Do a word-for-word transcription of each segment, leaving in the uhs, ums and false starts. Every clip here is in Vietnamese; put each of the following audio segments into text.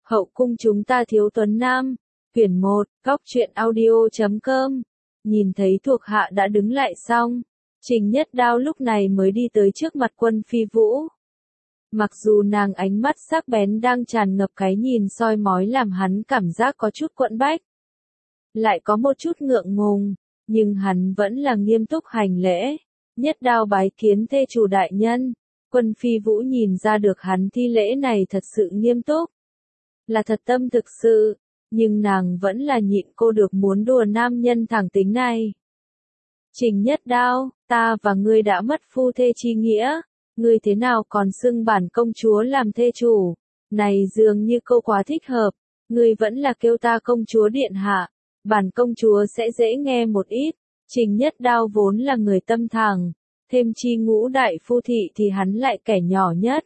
Hậu cung chúng ta thiếu tuấn nam. Quyển một, góc truyện audio chấm com. Nhìn thấy thuộc hạ đã đứng lại xong, Trình Nhất Đao lúc này mới đi tới trước mặt Quân Phi Vũ. Mặc dù nàng ánh mắt sắc bén đang tràn ngập cái nhìn soi mói làm hắn cảm giác có chút quẫn bách, lại có một chút ngượng ngùng, nhưng hắn vẫn là nghiêm túc hành lễ. Nhất Đao bái kiến thê chủ đại nhân. Quân Phi Vũ nhìn ra được hắn thi lễ này thật sự nghiêm túc, là thật tâm thực sự, nhưng nàng vẫn là nhịn cô được muốn đùa nam nhân thẳng tính này. Trình Nhất Đao, ta và ngươi đã mất phu thê chi nghĩa, ngươi thế nào còn xưng bản công chúa làm thê chủ, này dường như câu quá thích hợp, ngươi vẫn là kêu ta công chúa điện hạ, bản công chúa sẽ dễ nghe một ít. Trình Nhất Đao vốn là người tâm thẳng, thêm chi ngũ đại phu thị thì hắn lại kẻ nhỏ nhất.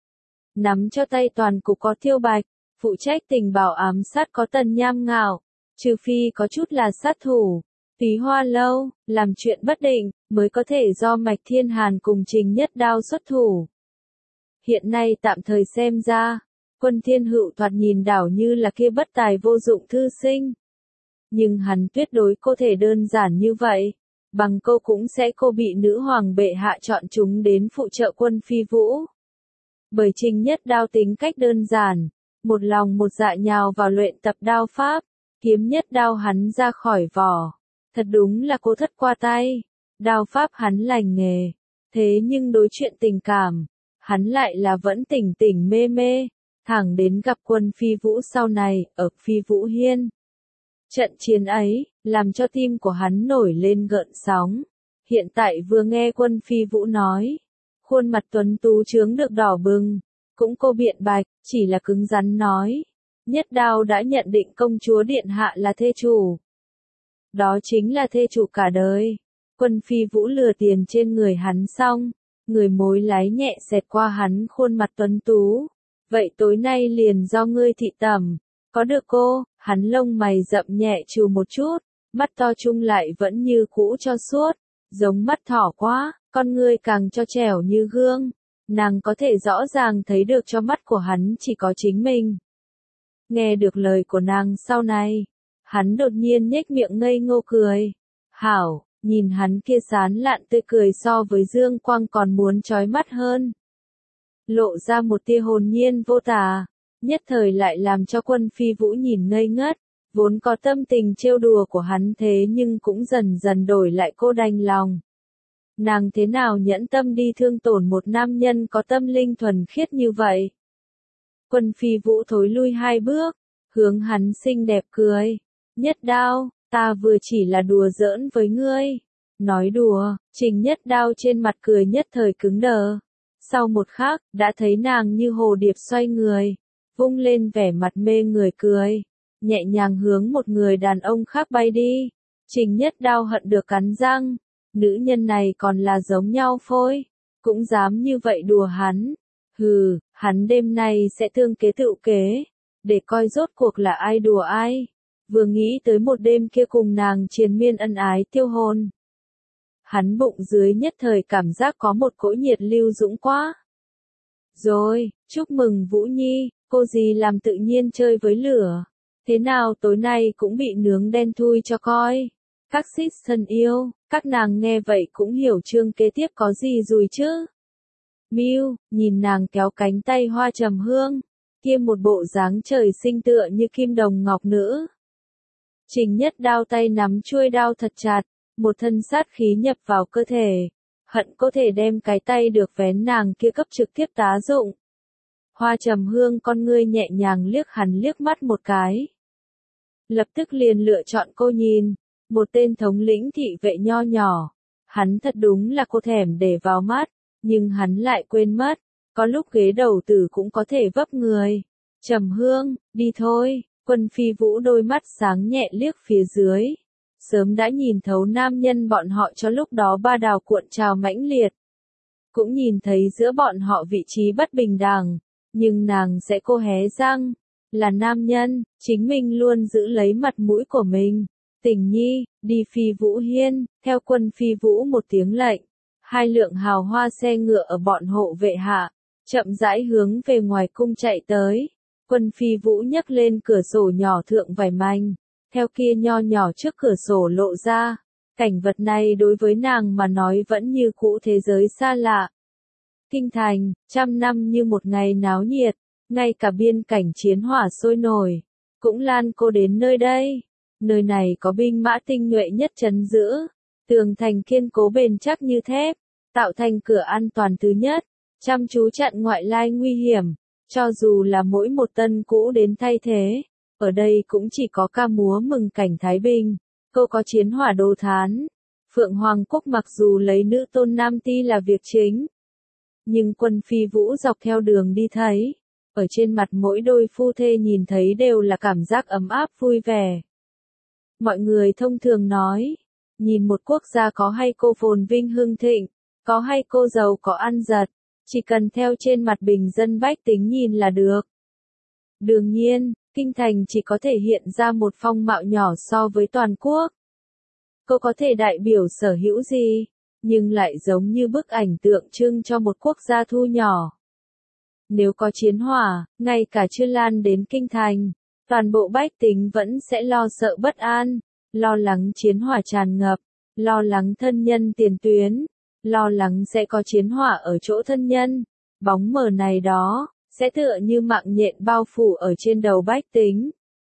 Nắm cho tay toàn cục có Thiêu Bạch, phụ trách tình bảo ám sát có Tần Nham Ngạo, trừ phi có chút là sát thủ, Túy Hoa Lâu, làm chuyện bất định, mới có thể do Mạch Thiên Hàn cùng Trình Nhất Đao xuất thủ. Hiện nay tạm thời xem ra, Quân Thiên Hựu thoạt nhìn đảo như là kia bất tài vô dụng thư sinh. Nhưng hắn tuyệt đối có thể đơn giản như vậy, bằng câu cũng sẽ cô bị nữ hoàng bệ hạ chọn chúng đến phụ trợ Quân Phi Vũ. Bởi Trình Nhất Đao tính cách đơn giản, một lòng một dạ nhào vào luyện tập đao pháp, kiếm nhất đao hắn ra khỏi vỏ. Thật đúng là cô thất qua tay, đao pháp hắn lành nghề, thế nhưng đối chuyện tình cảm, hắn lại là vẫn tỉnh tỉnh mê mê, thẳng đến gặp Quân Phi Vũ sau này, ở Phi Vũ Hiên. Trận chiến ấy, làm cho tim của hắn nổi lên gợn sóng. Hiện tại vừa nghe Quân Phi Vũ nói, khuôn mặt tuấn tú chướng được đỏ bừng, cũng cô biện bạch, chỉ là cứng rắn nói. Nhất Đao đã nhận định công chúa điện hạ là thê chủ. Đó chính là thê chủ cả đời. Quân Phi Vũ lừa tiền trên người hắn xong, người mối lái nhẹ xẹt qua hắn khuôn mặt tuấn tú. Vậy tối nay liền do ngươi thị tẩm. Có được cô, hắn lông mày rậm nhẹ trừ một chút, mắt to chung lại vẫn như cũ cho suốt, giống mắt thỏ quá, con ngươi càng cho trẻo như gương. Nàng có thể rõ ràng thấy được cho mắt của hắn chỉ có chính mình. Nghe được lời của nàng sau này, hắn đột nhiên nhếch miệng ngây ngô cười. Hảo, nhìn hắn kia sán lạn tươi cười so với dương quang còn muốn chói mắt hơn. Lộ ra một tia hồn nhiên vô tà, nhất thời lại làm cho Quân Phi Vũ nhìn ngây ngất, vốn có tâm tình trêu đùa của hắn thế nhưng cũng dần dần đổi lại cô đành lòng. Nàng thế nào nhẫn tâm đi thương tổn một nam nhân có tâm linh thuần khiết như vậy? Quân Phi Vũ thối lui hai bước, hướng hắn xinh đẹp cười. Nhất Đao, ta vừa chỉ là đùa giỡn với ngươi. Nói đùa, Trình Nhất Đao trên mặt cười nhất thời cứng đờ. Sau một khắc, đã thấy nàng như hồ điệp xoay người, vung lên vẻ mặt mê người cười, nhẹ nhàng hướng một người đàn ông khác bay đi. Trình Nhất Đao hận được cắn răng. Nữ nhân này còn là giống nhau phôi, cũng dám như vậy đùa hắn. Hừ, hắn đêm nay sẽ tương kế tựu kế, để coi rốt cuộc là ai đùa ai. Vừa nghĩ tới một đêm kia cùng nàng triền miên ân ái tiêu hồn, hắn bụng dưới nhất thời cảm giác có một cỗ nhiệt lưu dũng quá. Rồi, chúc mừng Vũ Nhi, cô gì làm tự nhiên chơi với lửa. Thế nào tối nay cũng bị nướng đen thui cho coi. Các xít thân yêu, các nàng nghe vậy cũng hiểu chương kế tiếp có gì rồi chứ. Miu, nhìn nàng kéo cánh tay Hoa Trầm Hương, kia một bộ dáng trời sinh tựa như kim đồng ngọc nữ. Trình Nhất Đao tay nắm chuôi đao thật chặt, một thân sát khí nhập vào cơ thể, hận có thể đem cái tay được vén nàng kia cấp trực tiếp tá dụng. Hoa Trầm Hương con ngươi nhẹ nhàng liếc hắn liếc mắt một cái. Lập tức liền lựa chọn cô nhìn. Một tên thống lĩnh thị vệ nho nhỏ, hắn thật đúng là cô thèm để vào mắt, nhưng hắn lại quên mất, có lúc ghế đầu tử cũng có thể vấp người. Trầm Hương, đi thôi. Quân Phi Vũ đôi mắt sáng nhẹ liếc phía dưới, sớm đã nhìn thấu nam nhân bọn họ cho lúc đó ba đào cuộn trào mãnh liệt, cũng nhìn thấy giữa bọn họ vị trí bất bình đẳng, nhưng nàng sẽ cô hé răng, là nam nhân, chính mình luôn giữ lấy mặt mũi của mình. Tình Nhi, đi Phi Vũ Hiên, theo Quân Phi Vũ một tiếng lệnh, hai lượng hào hoa xe ngựa ở bọn hộ vệ hạ, chậm rãi hướng về ngoài cung chạy tới. Quân Phi Vũ nhấc lên cửa sổ nhỏ thượng vải manh, theo kia nho nhỏ trước cửa sổ lộ ra. Cảnh vật này đối với nàng mà nói vẫn như cũ thế giới xa lạ. Kinh thành, trăm năm như một ngày náo nhiệt, ngay cả biên cảnh chiến hỏa sôi nổi, cũng lan cô đến nơi đây. Nơi này có binh mã tinh nhuệ nhất trấn giữ, tường thành kiên cố bền chắc như thép, tạo thành cửa an toàn thứ nhất, chăm chú chặn ngoại lai nguy hiểm, cho dù là mỗi một tân cũ đến thay thế, ở đây cũng chỉ có ca múa mừng cảnh Thái Bình, câu có chiến hỏa đồ thán. Phượng Hoàng Quốc mặc dù lấy nữ tôn nam ti là việc chính, nhưng Quân Phi Vũ dọc theo đường đi thấy, ở trên mặt mỗi đôi phu thê nhìn thấy đều là cảm giác ấm áp vui vẻ. Mọi người thông thường nói, nhìn một quốc gia có hay cô phồn vinh hưng thịnh, có hay cô giàu có ăn giật, chỉ cần theo trên mặt bình dân bách tính nhìn là được. Đương nhiên, kinh thành chỉ có thể hiện ra một phong mạo nhỏ so với toàn quốc. Cô có thể đại biểu sở hữu gì, nhưng lại giống như bức ảnh tượng trưng cho một quốc gia thu nhỏ. Nếu có chiến hỏa, ngay cả chưa lan đến kinh thành, toàn bộ bách tính vẫn sẽ lo sợ bất an, lo lắng chiến hỏa tràn ngập, lo lắng thân nhân tiền tuyến, lo lắng sẽ có chiến hỏa ở chỗ thân nhân. Bóng mờ này đó, sẽ tựa như mạng nhện bao phủ ở trên đầu bách tính.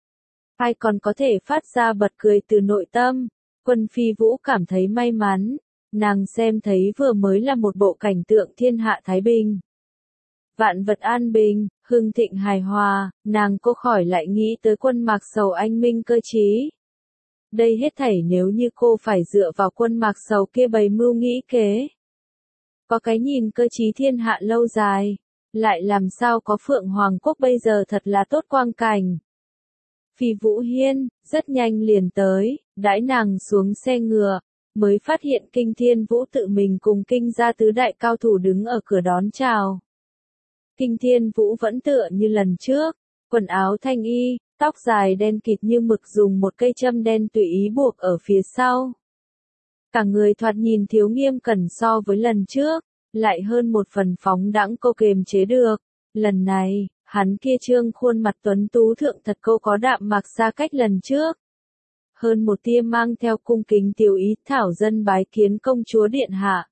Ai còn có thể phát ra bật cười từ nội tâm, Quân Phi Vũ cảm thấy may mắn, nàng xem thấy vừa mới là một bộ cảnh tượng thiên hạ thái bình. Vạn vật an bình, hưng thịnh hài hòa, nàng cô khỏi lại nghĩ tới Quân Mạc Sầu anh minh cơ trí. Đây hết thảy nếu như cô phải dựa vào Quân Mạc Sầu kia bày mưu nghĩ kế. Có cái nhìn cơ trí thiên hạ lâu dài, lại làm sao có Phượng Hoàng Quốc bây giờ thật là tốt quang cảnh. Phi Vũ Hiên, rất nhanh liền tới, đãi nàng xuống xe ngựa, mới phát hiện Kinh Thiên Vũ tự mình cùng Kinh gia tứ đại cao thủ đứng ở cửa đón chào. Kinh Thiên Vũ vẫn tựa như lần trước, quần áo thanh y, tóc dài đen kịt như mực dùng một cây châm đen tùy ý buộc ở phía sau. Cả người thoạt nhìn thiếu nghiêm cẩn so với lần trước, lại hơn một phần phóng đãng cô kềm chế được. Lần này, hắn kia trương khuôn mặt tuấn tú thượng thật cô có đạm mạc xa cách lần trước. Hơn một tia mang theo cung kính tiểu ý thảo dân bái kiến công chúa điện hạ.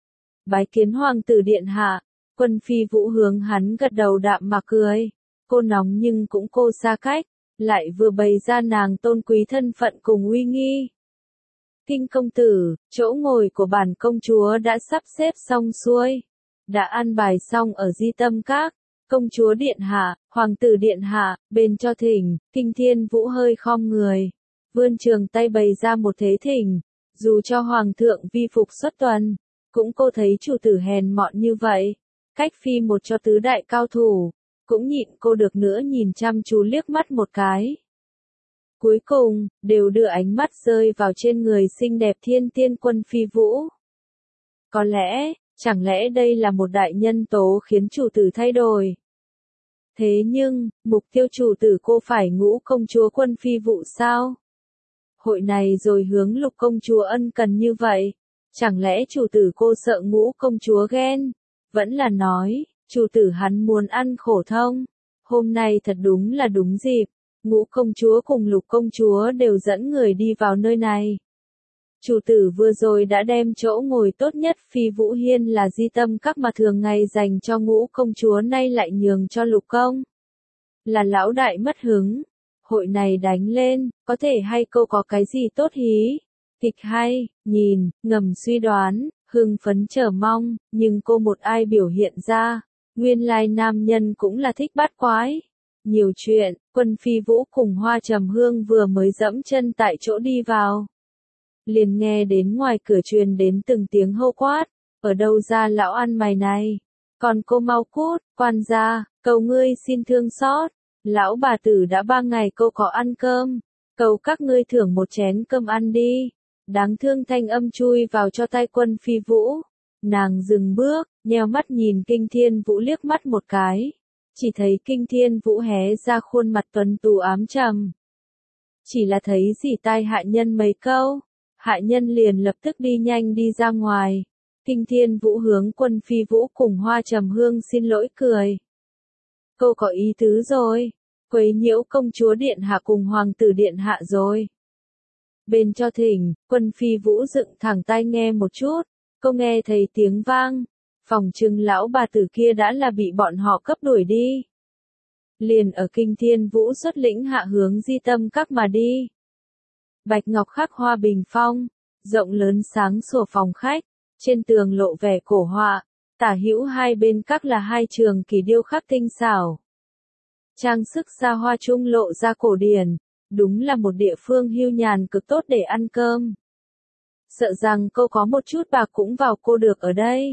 Bái kiến hoàng tử điện hạ, Quân Phi Vũ hướng hắn gật đầu đạm mạc cười. Cô nóng nhưng cũng cô xa cách, lại vừa bày ra nàng tôn quý thân phận cùng uy nghi. Kinh công tử, chỗ ngồi của bản công chúa đã sắp xếp xong xuôi, đã an bài xong ở Di Tâm Các. Công chúa điện hạ, hoàng tử điện hạ, bên cho thỉnh. Kinh Thiên Vũ hơi khom người, vươn trường tay bày ra một thế thỉnh. Dù cho hoàng thượng vi phục xuất tuần, cũng cô thấy chủ tử hèn mọn như vậy, cách phi một cho tứ đại cao thủ, cũng nhịn cô được nữa nhìn chăm chú liếc mắt một cái. Cuối cùng, đều đưa ánh mắt rơi vào trên người xinh đẹp thiên tiên Quân Phi Vũ. Có lẽ, chẳng lẽ đây là một đại nhân tố khiến chủ tử thay đổi? Thế nhưng, mục tiêu chủ tử cô phải ngũ công chúa Quân Phi Vũ sao? Hội này rồi hướng lục công chúa ân cần như vậy, chẳng lẽ chủ tử cô sợ ngũ công chúa ghen? Vẫn là nói, chủ tử hắn muốn ăn khổ thông. Hôm nay thật đúng là đúng dịp, ngũ công chúa cùng lục công chúa đều dẫn người đi vào nơi này. Chủ tử vừa rồi đã đem chỗ ngồi tốt nhất Phi Vũ Hiên là Di Tâm Các mà thường ngày dành cho ngũ công chúa nay lại nhường cho lục công. Là lão đại mất hứng. Hội này đánh lên, có thể hay cô có cái gì tốt hí? Kịch hay, nhìn, ngầm suy đoán, hưng phấn chờ mong, nhưng cô một ai biểu hiện ra. Nguyên lai nam nhân cũng là thích bát quái. Nhiều chuyện, Quân Phi Vũ cùng Hoa Trầm Hương vừa mới dẫm chân tại chỗ đi vào. Liền nghe đến ngoài cửa truyền đến từng tiếng hô quát, ở đâu ra lão ăn mày này, còn cô mau cút, quan gia, cầu ngươi xin thương xót, lão bà tử đã ba ngày cô có ăn cơm, cầu các ngươi thưởng một chén cơm ăn đi. Đáng thương thanh âm chui vào cho tai Quân Phi Vũ, nàng dừng bước, nheo mắt nhìn Kinh Thiên Vũ liếc mắt một cái, chỉ thấy Kinh Thiên Vũ hé ra khuôn mặt tuấn tú ám trầm. Chỉ là thấy dì tai hạ nhân mấy câu, hạ nhân liền lập tức đi nhanh đi ra ngoài. Kinh Thiên Vũ hướng Quân Phi Vũ cùng Hoa Trầm Hương xin lỗi cười. Cô có ý tứ rồi, quấy nhiễu công chúa điện hạ cùng hoàng tử điện hạ rồi. Bên cho thỉnh, Quân Phi Vũ dựng thẳng tai nghe một chút, cô nghe thấy tiếng vang, phòng trừng lão bà tử kia đã là bị bọn họ cấp đuổi đi. Liền ở Kinh Thiên Vũ xuất lĩnh hạ hướng Di Tâm Các mà đi. Bạch ngọc khắc hoa bình phong, rộng lớn sáng sủa phòng khách, trên tường lộ vẻ cổ họa, tả hữu hai bên các là hai trường kỳ điêu khắc tinh xảo. Trang sức xa hoa trung lộ ra cổ điển, đúng là một địa phương hưu nhàn cực tốt để ăn cơm. Sợ rằng cô có một chút bạc cũng vào cô được ở đây.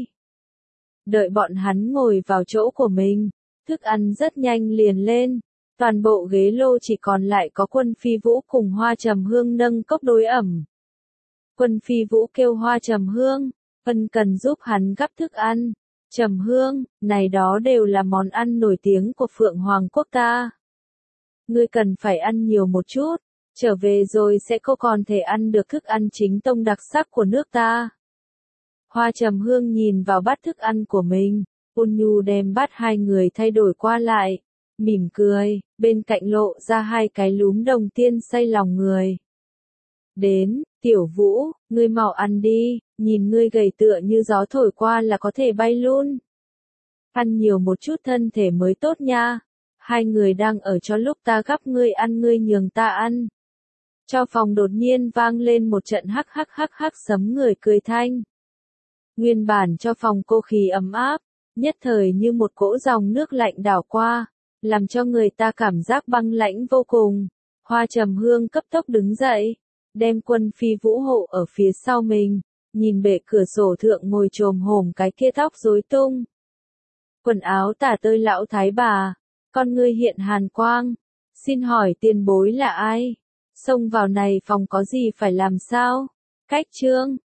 Đợi bọn hắn ngồi vào chỗ của mình, thức ăn rất nhanh liền lên, toàn bộ ghế lô chỉ còn lại có Quân Phi Vũ cùng Hoa Trầm Hương nâng cốc đối ẩm. Quân Phi Vũ kêu Hoa Trầm Hương, ân cần giúp hắn gắp thức ăn. Trầm Hương, này đó đều là món ăn nổi tiếng của Phượng Hoàng quốc ta. Ngươi cần phải ăn nhiều một chút, trở về rồi sẽ có còn thể ăn được thức ăn chính tông đặc sắc của nước ta. Hoa Trầm Hương nhìn vào bát thức ăn của mình, ôn nhu đem bát hai người thay đổi qua lại, mỉm cười, bên cạnh lộ ra hai cái lúm đồng tiên say lòng người. Đến, Tiểu Vũ, ngươi mau ăn đi, nhìn ngươi gầy tựa như gió thổi qua là có thể bay luôn. Ăn nhiều một chút thân thể mới tốt nha. Hai người đang ở cho lúc ta gắp ngươi ăn ngươi nhường ta ăn. Cho phòng đột nhiên vang lên một trận hắc hắc hắc hắc sấm người cười thanh. Nguyên bản cho phòng cô khí ấm áp, nhất thời như một cỗ dòng nước lạnh đảo qua, làm cho người ta cảm giác băng lãnh vô cùng. Hoa Trầm Hương cấp tốc đứng dậy, đem Quân Phi Vũ hộ ở phía sau mình, nhìn bệ cửa sổ thượng ngồi chồm hổm cái kia tóc rối tung. Quần áo tả tơi lão thái bà, con ngươi hiện hàn quang, xin hỏi tiền bối là ai? Xông vào này phòng có gì phải làm sao? Cách trương,